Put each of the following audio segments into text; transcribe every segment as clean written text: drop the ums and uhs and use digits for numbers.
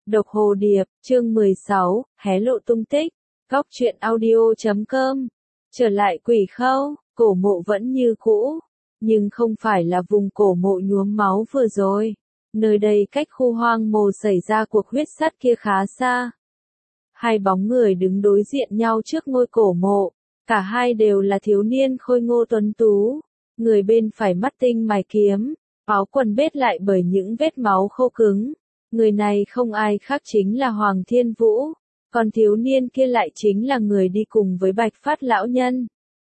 Độc Hồ Điệp, chương 16, hé lộ tung tích. Góc truyện audio.com. Trở lại Quỷ Khâu, cổ mộ vẫn như cũ, nhưng không phải là vùng cổ mộ nhuốm máu vừa rồi. Nơi đây cách khu hoang mồ xảy ra cuộc huyết sắt kia khá xa. Hai bóng người đứng đối diện nhau trước ngôi cổ mộ, cả hai đều là thiếu niên khôi ngô tuấn tú. Người bên phải mắt tinh mài kiếm, áo quần bết lại bởi những vết máu khô cứng. Người này không ai khác chính là Hoàng Thiên Vũ, còn thiếu niên kia lại chính là người đi cùng với Bạch Phát lão nhân.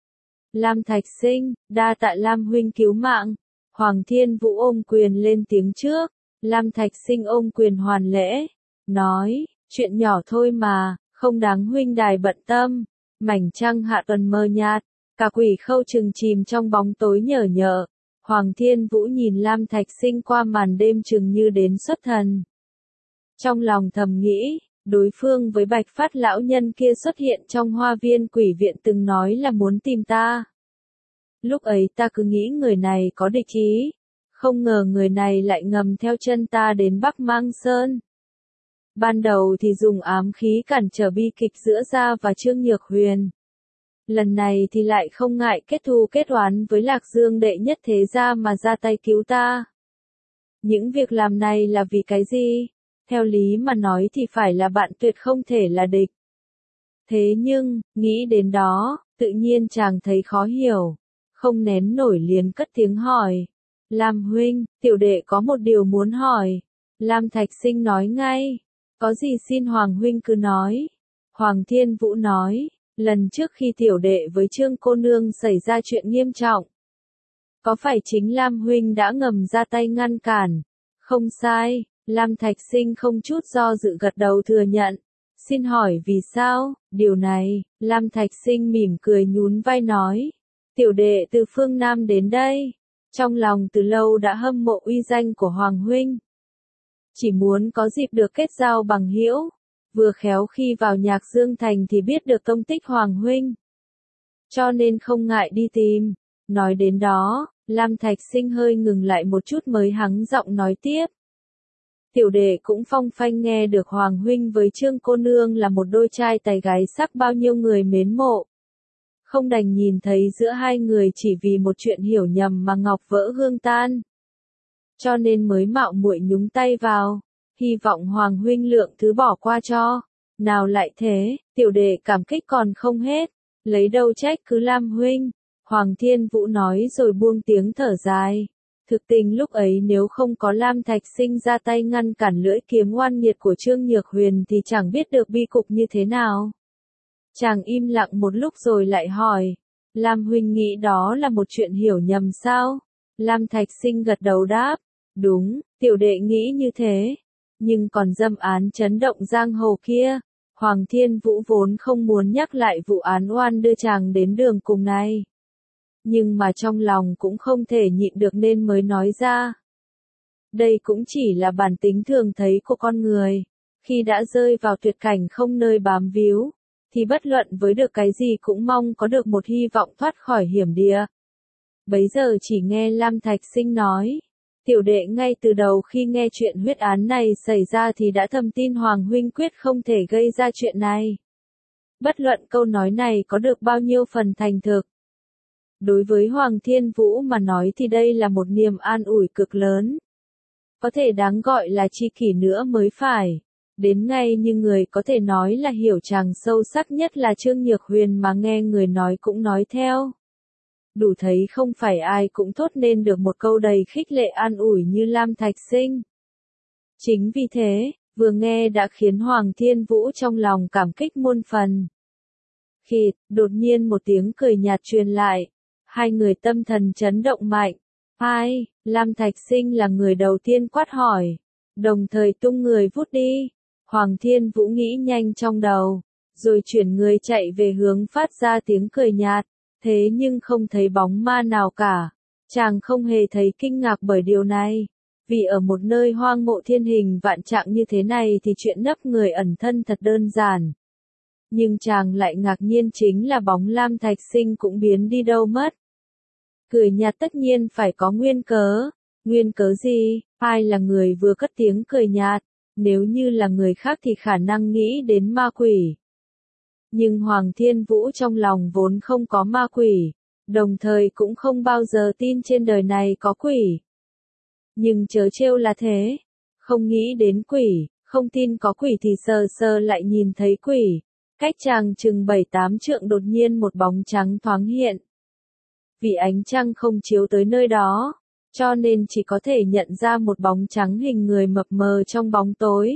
Lam Thạch Sinh, đa tạ Lam huynh cứu mạng. Hoàng Thiên Vũ ôm quyền lên tiếng trước. Lam Thạch Sinh ôm quyền hoàn lễ, nói, chuyện nhỏ thôi mà, không đáng huynh đài bận tâm. Mảnh trăng hạ tuần mờ nhạt, cả Quỷ Khâu chừng chìm trong bóng tối nhở nhở. Hoàng Thiên Vũ nhìn Lam Thạch Sinh qua màn đêm chừng như đến xuất thần. Trong lòng thầm nghĩ, đối phương với Bạch Phát lão nhân kia xuất hiện trong hoa viên quỷ viện từng nói là muốn tìm ta. Lúc ấy ta cứ nghĩ người này có địch ý, không ngờ người này lại ngầm theo chân ta đến Bắc Mang Sơn. Ban đầu thì dùng ám khí cản trở bi kịch giữa gia và Trương Nhược Huyền. Lần này thì lại không ngại kết thù kết oán với Lạc Dương đệ nhất thế gia mà ra tay cứu ta. Những việc làm này là vì cái gì? Theo lý mà nói thì phải là bạn tuyệt không thể là địch. Thế nhưng, nghĩ đến đó, tự nhiên chàng thấy khó hiểu. Không nén nổi liền cất tiếng hỏi. Lam huynh, tiểu đệ có một điều muốn hỏi. Lam Thạch Sinh nói ngay. Có gì xin Hoàng huynh cứ nói. Hoàng Thiên Vũ nói. Lần trước khi tiểu đệ với Trương cô nương xảy ra chuyện nghiêm trọng. Có phải chính Lam huynh đã ngầm ra tay ngăn cản? Không sai. Lam Thạch Sinh không chút do dự gật đầu thừa nhận. Xin hỏi vì sao? Điều này, Lam Thạch Sinh mỉm cười nhún vai nói. Tiểu đệ từ phương Nam đến đây. Trong lòng từ lâu đã hâm mộ uy danh của Hoàng huynh. Chỉ muốn có dịp được kết giao bằng hữu. Vừa khéo khi vào Nhạc Dương Thành thì biết được tông tích Hoàng huynh. Cho nên không ngại đi tìm. Nói đến đó, Lam Thạch Sinh hơi ngừng lại một chút mới hắng giọng nói tiếp. Tiểu đệ cũng phong phanh nghe được Hoàng huynh với Trương cô nương là một đôi trai tài gái sắc bao nhiêu người mến mộ. Không đành nhìn thấy giữa hai người chỉ vì một chuyện hiểu nhầm mà ngọc vỡ hương tan. Cho nên mới mạo muội nhúng tay vào, hy vọng Hoàng huynh lượng thứ bỏ qua cho. Nào lại thế, tiểu đệ cảm kích còn không hết, lấy đâu trách cứ Lam huynh. Hoàng Thiên Vũ nói rồi buông tiếng thở dài. Thực tình lúc ấy nếu không có Lam Thạch Sinh ra tay ngăn cản lưỡi kiếm oan nghiệt của Trương Nhược Huyền thì chẳng biết được bi cục như thế nào. Chàng im lặng một lúc rồi lại hỏi. Lam huynh nghĩ đó là một chuyện hiểu nhầm sao? Lam Thạch Sinh gật đầu đáp. Đúng, tiểu đệ nghĩ như thế. Nhưng còn dâm án chấn động giang hồ kia. Hoàng Thiên Vũ vốn không muốn nhắc lại vụ án oan đưa chàng đến đường cùng này. Nhưng mà trong lòng cũng không thể nhịn được nên mới nói ra. Đây cũng chỉ là bản tính thường thấy của con người. Khi đã rơi vào tuyệt cảnh không nơi bám víu, thì bất luận với được cái gì cũng mong có được một hy vọng thoát khỏi hiểm địa. Bấy giờ chỉ nghe Lam Thạch Sinh nói. Tiểu đệ ngay từ đầu khi nghe chuyện huyết án này xảy ra thì đã thầm tin Hoàng huynh quyết không thể gây ra chuyện này. Bất luận câu nói này có được bao nhiêu phần thành thực. Đối với Hoàng Thiên Vũ mà nói thì đây là một niềm an ủi cực lớn. Có thể đáng gọi là tri kỷ nữa mới phải. Đến ngay như người có thể nói là hiểu chàng sâu sắc nhất là Trương Nhược Huyền mà nghe người nói cũng nói theo. Đủ thấy không phải ai cũng thốt nên được một câu đầy khích lệ an ủi như Lam Thạch Sinh. Chính vì thế, vừa nghe đã khiến Hoàng Thiên Vũ trong lòng cảm kích muôn phần. Khịt, đột nhiên một tiếng cười nhạt truyền lại. Hai người tâm thần chấn động mạnh. Ai? Lam Thạch Sinh là người đầu tiên quát hỏi. Đồng thời tung người vút đi. Hoàng Thiên Vũ nghĩ nhanh trong đầu. Rồi chuyển người chạy về hướng phát ra tiếng cười nhạt. Thế nhưng không thấy bóng ma nào cả. Chàng không hề thấy kinh ngạc bởi điều này. Vì ở một nơi hoang mộ thiên hình vạn trạng như thế này thì chuyện nấp người ẩn thân thật đơn giản. Nhưng chàng lại ngạc nhiên chính là bóng Lam Thạch Sinh cũng biến đi đâu mất. Cười nhạt tất nhiên phải có nguyên cớ. Nguyên cớ gì? Ai là người vừa cất tiếng cười nhạt? Nếu như là người khác thì khả năng nghĩ đến ma quỷ. Nhưng Hoàng Thiên Vũ trong lòng vốn không có ma quỷ, đồng thời cũng không bao giờ tin trên đời này có quỷ. Nhưng chớ trêu là thế, không nghĩ đến quỷ, không tin có quỷ thì sờ sờ lại nhìn thấy quỷ. Cách chàng chừng 7-8 trượng đột nhiên một bóng trắng thoáng hiện. Vì ánh trăng không chiếu tới nơi đó, cho nên chỉ có thể nhận ra một bóng trắng hình người mập mờ trong bóng tối.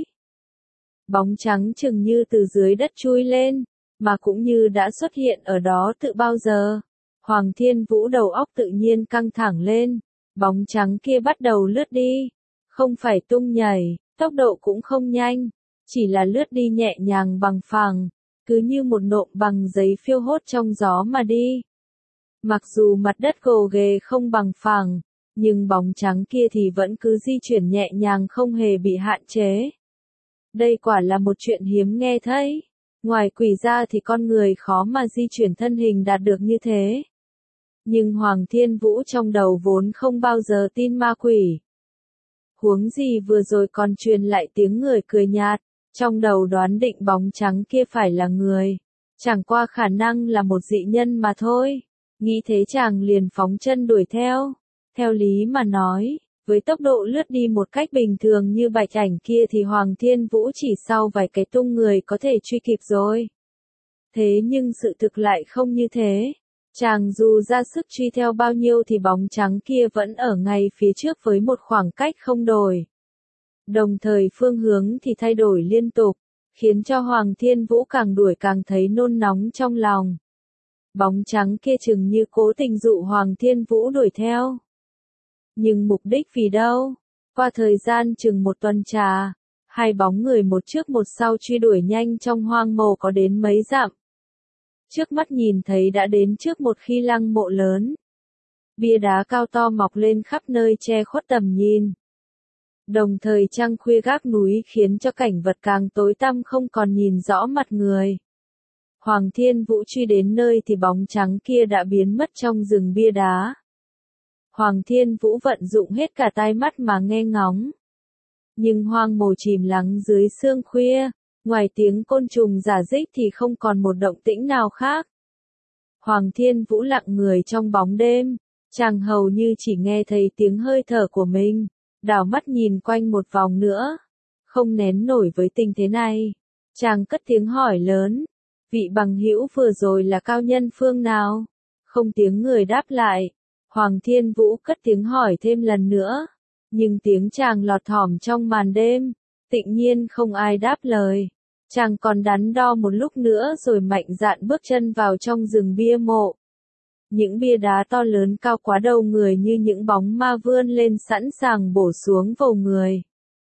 Bóng trắng chừng như từ dưới đất chui lên, mà cũng như đã xuất hiện ở đó tự bao giờ. Hoàng Thiên Vũ đầu óc tự nhiên căng thẳng lên, bóng trắng kia bắt đầu lướt đi, không phải tung nhảy, tốc độ cũng không nhanh, chỉ là lướt đi nhẹ nhàng bằng phẳng, cứ như một nộm bằng giấy phiêu hốt trong gió mà đi. Mặc dù mặt đất gồ ghề không bằng phẳng, nhưng bóng trắng kia thì vẫn cứ di chuyển nhẹ nhàng không hề bị hạn chế. Đây quả là một chuyện hiếm nghe thấy. Ngoài quỷ ra thì con người khó mà di chuyển thân hình đạt được như thế. Nhưng Hoàng Thiên Vũ trong đầu vốn không bao giờ tin ma quỷ. Huống gì vừa rồi còn truyền lại tiếng người cười nhạt, trong đầu đoán định bóng trắng kia phải là người. Chẳng qua khả năng là một dị nhân mà thôi. Nghĩ thế chàng liền phóng chân đuổi theo. Theo lý mà nói, với tốc độ lướt đi một cách bình thường như bạch ảnh kia thì Hoàng Thiên Vũ chỉ sau vài cái tung người có thể truy kịp rồi. Thế nhưng sự thực lại không như thế. Chàng dù ra sức truy theo bao nhiêu thì bóng trắng kia vẫn ở ngay phía trước với một khoảng cách không đổi. Đồng thời phương hướng thì thay đổi liên tục, khiến cho Hoàng Thiên Vũ càng đuổi càng thấy nôn nóng trong lòng. Bóng trắng kia chừng như cố tình dụ Hoàng Thiên Vũ đuổi theo. Nhưng mục đích vì đâu? Qua thời gian chừng một tuần trà, hai bóng người một trước một sau truy đuổi nhanh trong hoang mồ có đến mấy dặm. Trước mắt nhìn thấy đã đến trước một khi lăng mộ lớn. Bia đá cao to mọc lên khắp nơi che khuất tầm nhìn. Đồng thời trăng khuya gác núi khiến cho cảnh vật càng tối tăm không còn nhìn rõ mặt người. Hoàng Thiên Vũ truy đến nơi thì bóng trắng kia đã biến mất trong rừng bia đá. Hoàng Thiên Vũ vận dụng hết cả tai mắt mà nghe ngóng. Nhưng hoang mồ chìm lắng dưới sương khuya, ngoài tiếng côn trùng rả rích thì không còn một động tĩnh nào khác. Hoàng Thiên Vũ lặng người trong bóng đêm, chàng hầu như chỉ nghe thấy tiếng hơi thở của mình, đảo mắt nhìn quanh một vòng nữa. Không nén nổi với tình thế này, chàng cất tiếng hỏi lớn, vị bằng hữu vừa rồi là cao nhân phương nào? Không tiếng người đáp lại. Hoàng Thiên Vũ cất tiếng hỏi thêm lần nữa, nhưng tiếng chàng lọt thỏm trong màn đêm, tịnh nhiên không ai đáp lời. Chàng còn đắn đo một lúc nữa rồi mạnh dạn bước chân vào trong rừng bia mộ. Những bia đá to lớn cao quá đầu người như những bóng ma vươn lên sẵn sàng bổ xuống vào người.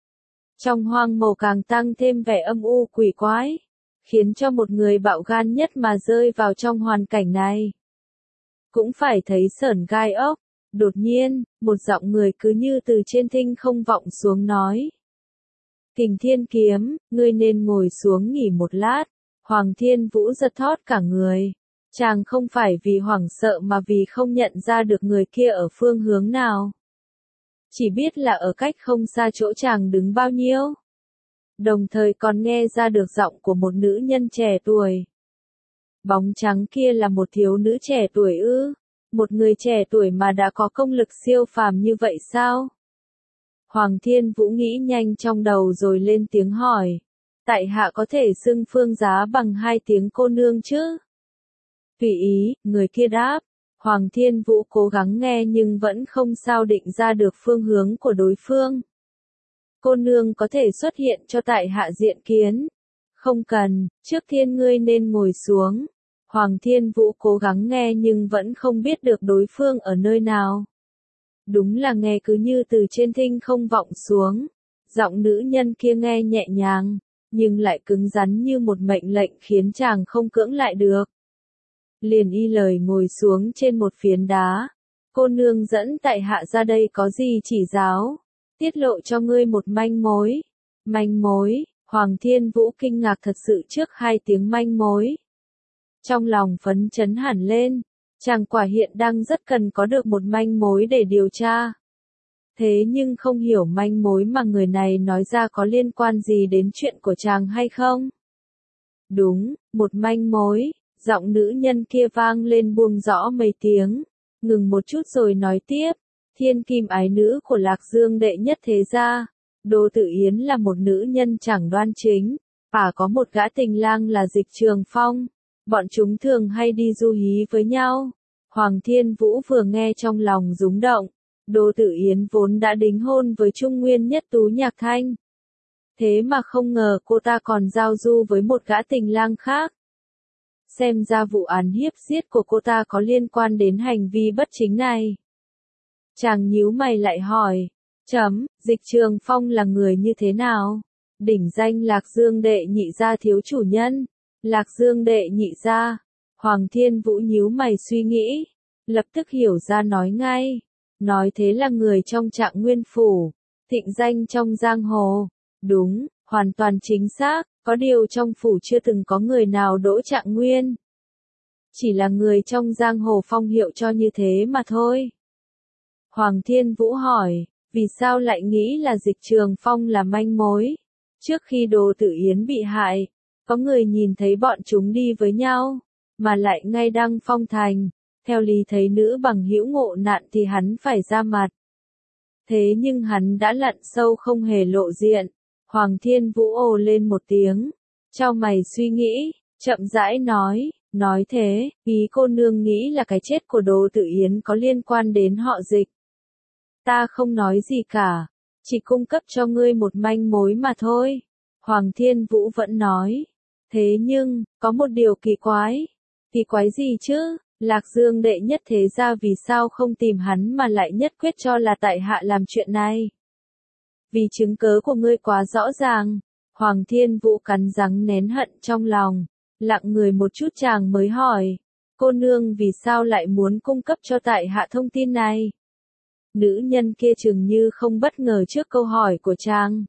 Trong hoang mộ càng tăng thêm vẻ âm u quỷ quái, khiến cho một người bạo gan nhất mà rơi vào trong hoàn cảnh này cũng phải thấy sởn gai ốc. Đột nhiên, một giọng người cứ như từ trên thinh không vọng xuống nói. Kình Thiên Kiếm, ngươi nên ngồi xuống nghỉ một lát. Hoàng Thiên Vũ giật thót cả người. Chàng không phải vì hoảng sợ mà vì không nhận ra được người kia ở phương hướng nào. Chỉ biết là ở cách không xa chỗ chàng đứng bao nhiêu. Đồng thời còn nghe ra được giọng của một nữ nhân trẻ tuổi. Bóng trắng kia là một thiếu nữ trẻ tuổi ư? Một người trẻ tuổi mà đã có công lực siêu phàm như vậy sao? Hoàng Thiên Vũ nghĩ nhanh trong đầu rồi lên tiếng hỏi. Tại hạ có thể xưng Phương Giá bằng 2 tiếng cô nương chứ? Tùy ý, người kia đáp. Hoàng Thiên Vũ cố gắng nghe nhưng vẫn không sao định ra được phương hướng của đối phương. Cô nương có thể xuất hiện cho tại hạ diện kiến. Không cần, trước tiên ngươi nên ngồi xuống. Hoàng Thiên Vũ cố gắng nghe nhưng vẫn không biết được đối phương ở nơi nào. Đúng là nghe cứ như từ trên thinh không vọng xuống. Giọng nữ nhân kia nghe nhẹ nhàng, nhưng lại cứng rắn như một mệnh lệnh khiến chàng không cưỡng lại được. Liền y lời ngồi xuống trên một phiến đá. Cô nương dẫn tại hạ ra đây có gì chỉ giáo? Tiết lộ cho ngươi một manh mối. Manh mối, Hoàng Thiên Vũ kinh ngạc thật sự trước 2 tiếng manh mối. Trong lòng phấn chấn hẳn lên, chàng quả hiện đang rất cần có được một manh mối để điều tra. Thế nhưng không hiểu manh mối mà người này nói ra có liên quan gì đến chuyện của chàng hay không? Đúng, một manh mối, giọng nữ nhân kia vang lên buông rõ mấy tiếng, ngừng một chút rồi nói tiếp, thiên kim ái nữ của Lạc Dương đệ nhất thế gia, Đỗ Tử Yến là một nữ nhân chẳng đoan chính, có một gã tình lang là Dịch Trường Phong, bọn chúng thường hay đi du hí với nhau. Hoàng Thiên Vũ vừa nghe trong lòng rúng động, Đỗ Tử Yến vốn đã đính hôn với Trung Nguyên Nhất Tú Nhạc Thanh. Thế mà không ngờ cô ta còn giao du với một gã tình lang khác. Xem ra vụ án hiếp giết của cô ta có liên quan đến hành vi bất chính này. Chàng nhíu mày lại hỏi, Dịch Trường Phong là người như thế nào? Đỉnh danh Lạc Dương đệ nhị gia thiếu chủ nhân. Lạc Dương đệ nhị gia. Hoàng Thiên Vũ nhíu mày suy nghĩ, lập tức hiểu ra nói ngay. Nói thế là người trong Trạng Nguyên phủ, thịnh danh trong giang hồ. Đúng, hoàn toàn chính xác, có điều trong phủ chưa từng có người nào đỗ Trạng Nguyên. Chỉ là người trong giang hồ phong hiệu cho như thế mà thôi. Hoàng Thiên Vũ hỏi, vì sao lại nghĩ là Dịch Trường Phong là manh mối? Trước khi Đỗ Tử Yến bị hại, có người nhìn thấy bọn chúng đi với nhau, mà lại ngay đăng phong thành. Theo lý thấy nữ bằng hữu ngộ nạn thì hắn phải ra mặt. Thế nhưng hắn đã lặn sâu không hề lộ diện. Hoàng Thiên Vũ ồ lên một tiếng, chau mày suy nghĩ, chậm rãi nói thế, ý cô nương nghĩ là cái chết của Đỗ Tử Yến có liên quan đến họ Dịch. Ta không nói gì cả, chỉ cung cấp cho ngươi một manh mối mà thôi. Hoàng Thiên Vũ vẫn nói, thế nhưng, có một điều kỳ quái. Kỳ quái gì chứ? Lạc Dương đệ nhất thế gia vì sao không tìm hắn mà lại nhất quyết cho là tại hạ làm chuyện này? Vì chứng cớ của ngươi quá rõ ràng. Hoàng Thiên Vũ cắn răng nén hận trong lòng, lặng người một chút chàng mới hỏi, cô nương vì sao lại muốn cung cấp cho tại hạ thông tin này? Nữ nhân kia chừng như không bất ngờ trước câu hỏi của chàng.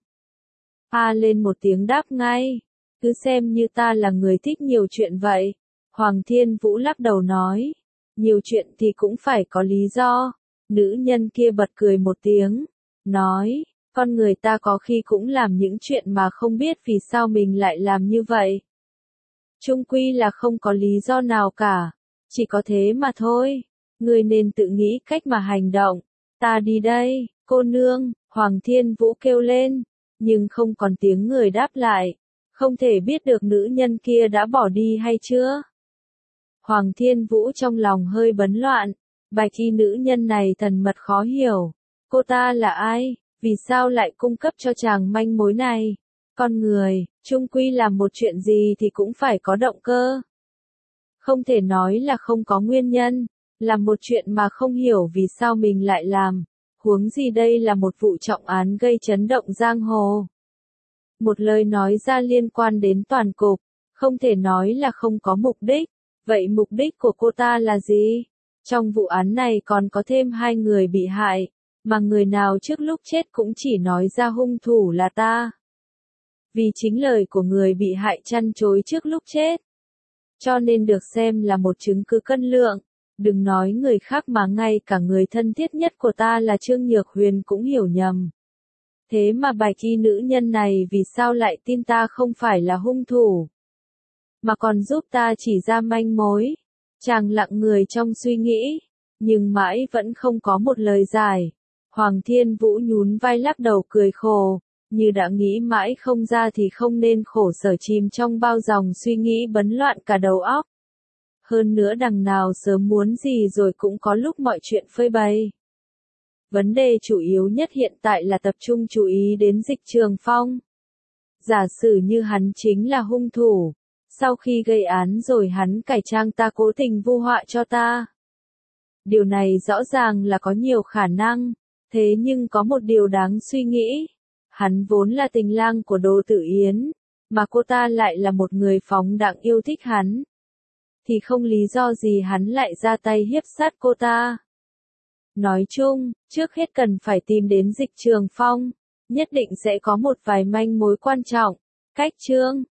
Lên một tiếng đáp ngay, cứ xem như ta là người thích nhiều chuyện vậy. Hoàng Thiên Vũ lắc đầu nói, nhiều chuyện thì cũng phải có lý do. Nữ nhân kia bật cười một tiếng, nói, con người ta có khi cũng làm những chuyện mà không biết vì sao mình lại làm như vậy. Chung quy là không có lý do nào cả, chỉ có thế mà thôi. Người nên tự nghĩ cách mà hành động. Ta đi đây, cô nương, Hoàng Thiên Vũ kêu lên, nhưng không còn tiếng người đáp lại, không thể biết được nữ nhân kia đã bỏ đi hay chưa. Hoàng Thiên Vũ trong lòng hơi bấn loạn, bạch y nữ nhân này thần mật khó hiểu. Cô ta là ai? Vì sao lại cung cấp cho chàng manh mối này? Con người, chung quy làm một chuyện gì thì cũng phải có động cơ. Không thể nói là không có nguyên nhân, làm một chuyện mà không hiểu vì sao mình lại làm. Huống gì đây là một vụ trọng án gây chấn động giang hồ. Một lời nói ra liên quan đến toàn cục, không thể nói là không có mục đích. Vậy mục đích của cô ta là gì? Trong vụ án này còn có thêm 2 người bị hại, mà người nào trước lúc chết cũng chỉ nói ra hung thủ là ta. Vì chính lời của người bị hại chăn chối trước lúc chết, cho nên được xem là một chứng cứ cân lượng. Đừng nói người khác mà ngay cả người thân thiết nhất của ta là Trương Nhược Huyền cũng hiểu nhầm. Thế mà bạch y nữ nhân này vì sao lại tin ta không phải là hung thủ, mà còn giúp ta chỉ ra manh mối? Chàng lặng người trong suy nghĩ, nhưng mãi vẫn không có một lời giải. Hoàng Thiên Vũ nhún vai lắc đầu cười khổ, như đã nghĩ mãi không ra thì không nên khổ sở chìm trong bao dòng suy nghĩ bấn loạn cả đầu óc. Hơn nữa đằng nào sớm muốn gì rồi cũng có lúc mọi chuyện phơi bày. Vấn đề chủ yếu nhất hiện tại là tập trung chú ý đến Dịch Trường Phong. Giả sử như hắn chính là hung thủ, sau khi gây án rồi hắn cải trang ta cố tình vu họa cho ta. Điều này rõ ràng là có nhiều khả năng, thế nhưng có một điều đáng suy nghĩ. Hắn vốn là tình lang của Đỗ Tử Yến, mà cô ta lại là một người phóng đãng yêu thích hắn. Thì không lý do gì hắn lại ra tay hiếp sát cô ta. Nói chung, trước hết cần phải tìm đến Dịch Trường Phong, nhất định sẽ có một vài manh mối quan trọng. Cách chương